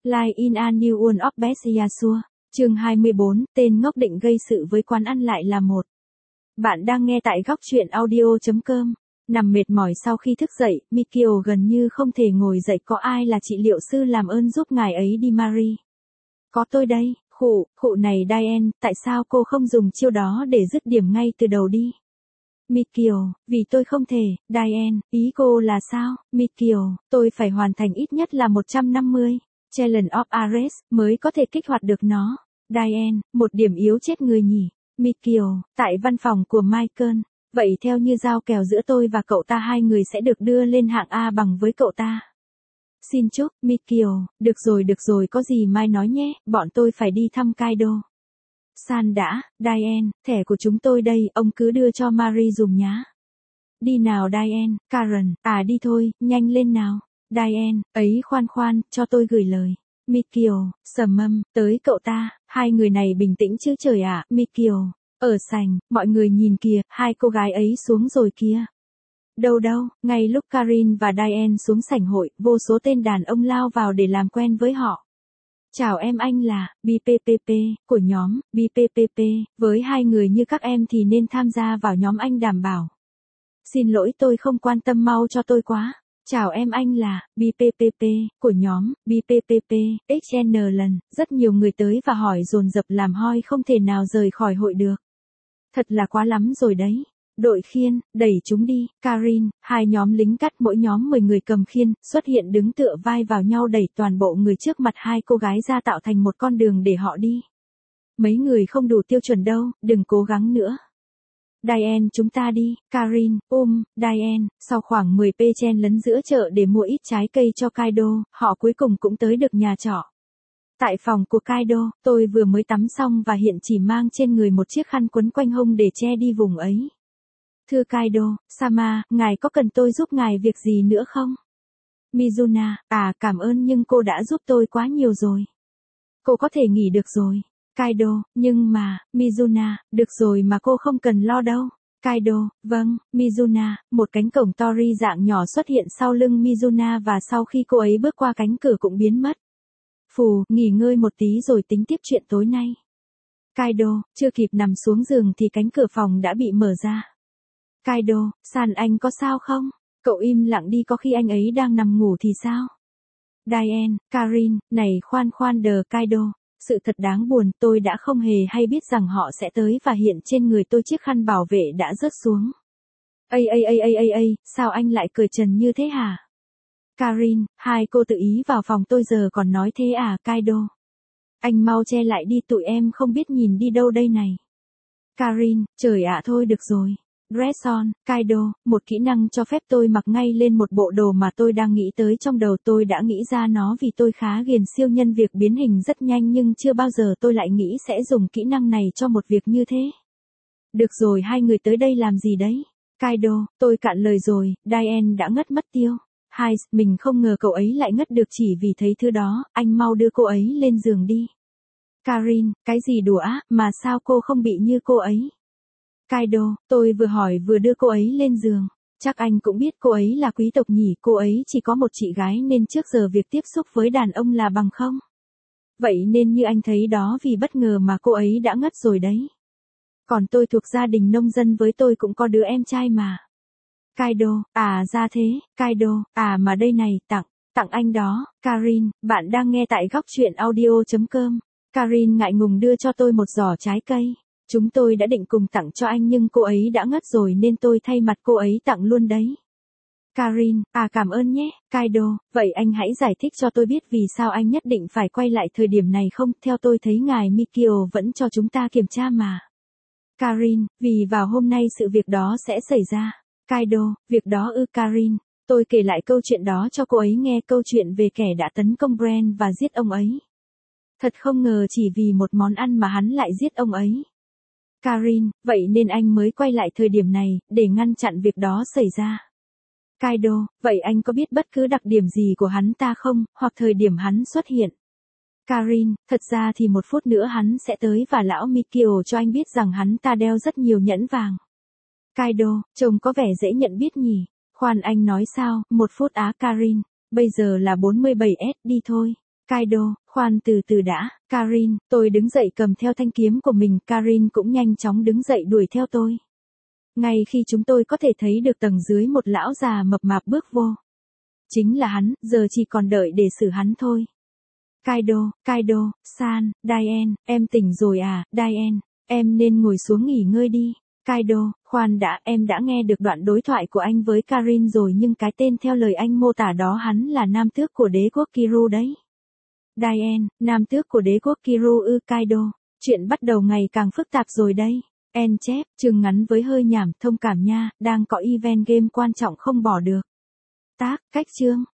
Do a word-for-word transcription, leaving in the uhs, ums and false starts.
Lie in a new one of best Yasua. Chương hai mươi bốn, tên ngốc định gây sự với quán ăn lại là một. Bạn đang nghe tại góc truyện audio chấm com. Nằm mệt mỏi sau khi thức dậy, Mikio gần như không thể ngồi dậy. Có ai là trị liệu sư làm ơn giúp ngài ấy đi Marie? Có tôi đây, khụ, khụ này Diane, tại sao cô không dùng chiêu đó để dứt điểm ngay từ đầu đi? Mikio, vì tôi không thể, Diane, ý cô là sao? Mikio, tôi phải hoàn thành ít nhất là một trăm năm mươi. Challenge of Ares, mới có thể kích hoạt được nó. Diane, một điểm yếu chết người nhỉ. Mikio, tại văn phòng của Michael. Vậy theo như giao kèo giữa tôi và cậu ta hai người sẽ được đưa lên hạng A bằng với cậu ta. Xin chúc, Mikio, được rồi được rồi có gì mai nói nhé, bọn tôi phải đi thăm Kaido. San đã, Diane, thẻ của chúng tôi đây, ông cứ đưa cho Marie dùng nhá. Đi nào Diane, Karen, à đi thôi, nhanh lên nào. Diane, ấy khoan khoan, cho tôi gửi lời. Mikio, sầm mâm, tới cậu ta, hai người này bình tĩnh chứ trời ạ, à. Mikio, ở sảnh, mọi người nhìn kìa, hai cô gái ấy xuống rồi kìa. Đâu đâu, ngay lúc Karin và Diane xuống sảnh hội, vô số tên đàn ông lao vào để làm quen với họ. Chào em, anh là bê pê pê pê của nhóm bê pê pê pê, với hai người như các em thì nên tham gia vào nhóm anh đảm bảo. Xin lỗi tôi không quan tâm, mau cho tôi quá. Chào em, anh là bê pê pê pê của nhóm bê pê pê pê, ích en lần, rất nhiều người tới và hỏi dồn dập làm hoi không thể nào rời khỏi hội được. Thật là quá lắm rồi đấy. Đội khiên, đẩy chúng đi, Karin, hai nhóm lính cắt mỗi nhóm mười người cầm khiên, xuất hiện đứng tựa vai vào nhau đẩy toàn bộ người trước mặt hai cô gái ra tạo thành một con đường để họ đi. Mấy người không đủ tiêu chuẩn đâu, đừng cố gắng nữa. Diane chúng ta đi, Karin, ôm, Diane, sau khoảng mười phút chen lấn giữa chợ để mua ít trái cây cho Kaido, họ cuối cùng cũng tới được nhà trọ. Tại phòng của Kaido, tôi vừa mới tắm xong và hiện chỉ mang trên người một chiếc khăn quấn quanh hông để che đi vùng ấy. Thưa Kaido, Sama, ngài có cần tôi giúp ngài việc gì nữa không? Mizuna, à cảm ơn nhưng cô đã giúp tôi quá nhiều rồi. Cô có thể nghỉ được rồi. Kaido, nhưng mà, Mizuna, được rồi mà cô không cần lo đâu. Kaido, vâng, Mizuna, một cánh cổng Tori dạng nhỏ xuất hiện sau lưng Mizuna và sau khi cô ấy bước qua cánh cửa cũng biến mất. Phù, nghỉ ngơi một tí rồi tính tiếp chuyện tối nay. Kaido, chưa kịp nằm xuống giường thì cánh cửa phòng đã bị mở ra. Kaido, San anh có sao không? Cậu im lặng đi, có khi anh ấy đang nằm ngủ thì sao? Diane, Karin, này khoan khoan đờ Kaido, sự thật đáng buồn, tôi đã không hề hay biết rằng họ sẽ tới và hiện trên người tôi chiếc khăn bảo vệ đã rớt xuống. Ây ây ây ây ây ây, sao anh lại cười trần như thế hả? Karin, hai cô tự ý vào phòng tôi giờ còn nói thế à Kaido? Anh mau che lại đi, tụi em không biết nhìn đi đâu đây này. Karin, trời ạ thôi được rồi. Dress on, Kaido, một kỹ năng cho phép tôi mặc ngay lên một bộ đồ mà tôi đang nghĩ tới trong đầu. Tôi đã nghĩ ra nó vì tôi khá ghiền siêu nhân việc biến hình rất nhanh nhưng chưa bao giờ tôi lại nghĩ sẽ dùng kỹ năng này cho một việc như thế. Được rồi, hai người tới đây làm gì đấy? Kaido, tôi cạn lời rồi, Diane đã ngất mất tiêu. Hai, mình không ngờ cậu ấy lại ngất được chỉ vì thấy thứ đó, anh mau đưa cô ấy lên giường đi. Karin, cái gì đùa á, mà sao cô không bị như cô ấy? Kaido, tôi vừa hỏi vừa đưa cô ấy lên giường. Chắc anh cũng biết cô ấy là quý tộc nhỉ, cô ấy chỉ có một chị gái nên trước giờ việc tiếp xúc với đàn ông là bằng không. Vậy nên như anh thấy đó, vì bất ngờ mà cô ấy đã ngất rồi đấy. Còn tôi thuộc gia đình nông dân, với tôi cũng có đứa em trai mà. Kaido, à ra thế, Kaido, à mà đây này, tặng, tặng anh đó. Karin, bạn đang nghe tại góc truyện audio chấm com. Karin ngại ngùng đưa cho tôi một giỏ trái cây. Chúng tôi đã định cùng tặng cho anh nhưng cô ấy đã ngất rồi nên tôi thay mặt cô ấy tặng luôn đấy. Karin, à cảm ơn nhé, Kaido, vậy anh hãy giải thích cho tôi biết vì sao anh nhất định phải quay lại thời điểm này không? Theo tôi thấy ngài Mikio vẫn cho chúng ta kiểm tra mà. Karin, vì vào hôm nay sự việc đó sẽ xảy ra. Kaido, việc đó ư? Karin, tôi kể lại câu chuyện đó cho cô ấy nghe, câu chuyện về kẻ đã tấn công Brand và giết ông ấy. Thật không ngờ chỉ vì một món ăn mà hắn lại giết ông ấy. Karin, vậy nên anh mới quay lại thời điểm này, để ngăn chặn việc đó xảy ra. Kaido, vậy anh có biết bất cứ đặc điểm gì của hắn ta không, hoặc thời điểm hắn xuất hiện? Karin, thật ra thì một phút nữa hắn sẽ tới và lão Mikio cho anh biết rằng hắn ta đeo rất nhiều nhẫn vàng. Kaido, trông có vẻ dễ nhận biết nhỉ? Khoan, anh nói sao, một phút á Karin, bây giờ là bốn mươi bảy S, đi thôi. Kaido, khoan từ từ đã, Karin, tôi đứng dậy cầm theo thanh kiếm của mình, Karin cũng nhanh chóng đứng dậy đuổi theo tôi. Ngay khi chúng tôi có thể thấy được tầng dưới một lão già mập mạp bước vô. Chính là hắn, giờ chỉ còn đợi để xử hắn thôi. Kaido, Kaido, San, Diane, em tỉnh rồi à, Diane, em nên ngồi xuống nghỉ ngơi đi. Kaido, khoan đã, em đã nghe được đoạn đối thoại của anh với Karin rồi nhưng cái tên theo lời anh mô tả đó hắn là nam tước của đế quốc Kiru đấy. Diane, nam tước của đế quốc Kiru ư Kaido, chuyện bắt đầu ngày càng phức tạp rồi đây. En chép, chương ngắn với hơi nhảm, thông cảm nha, đang có event game quan trọng không bỏ được. Tác, cách chương.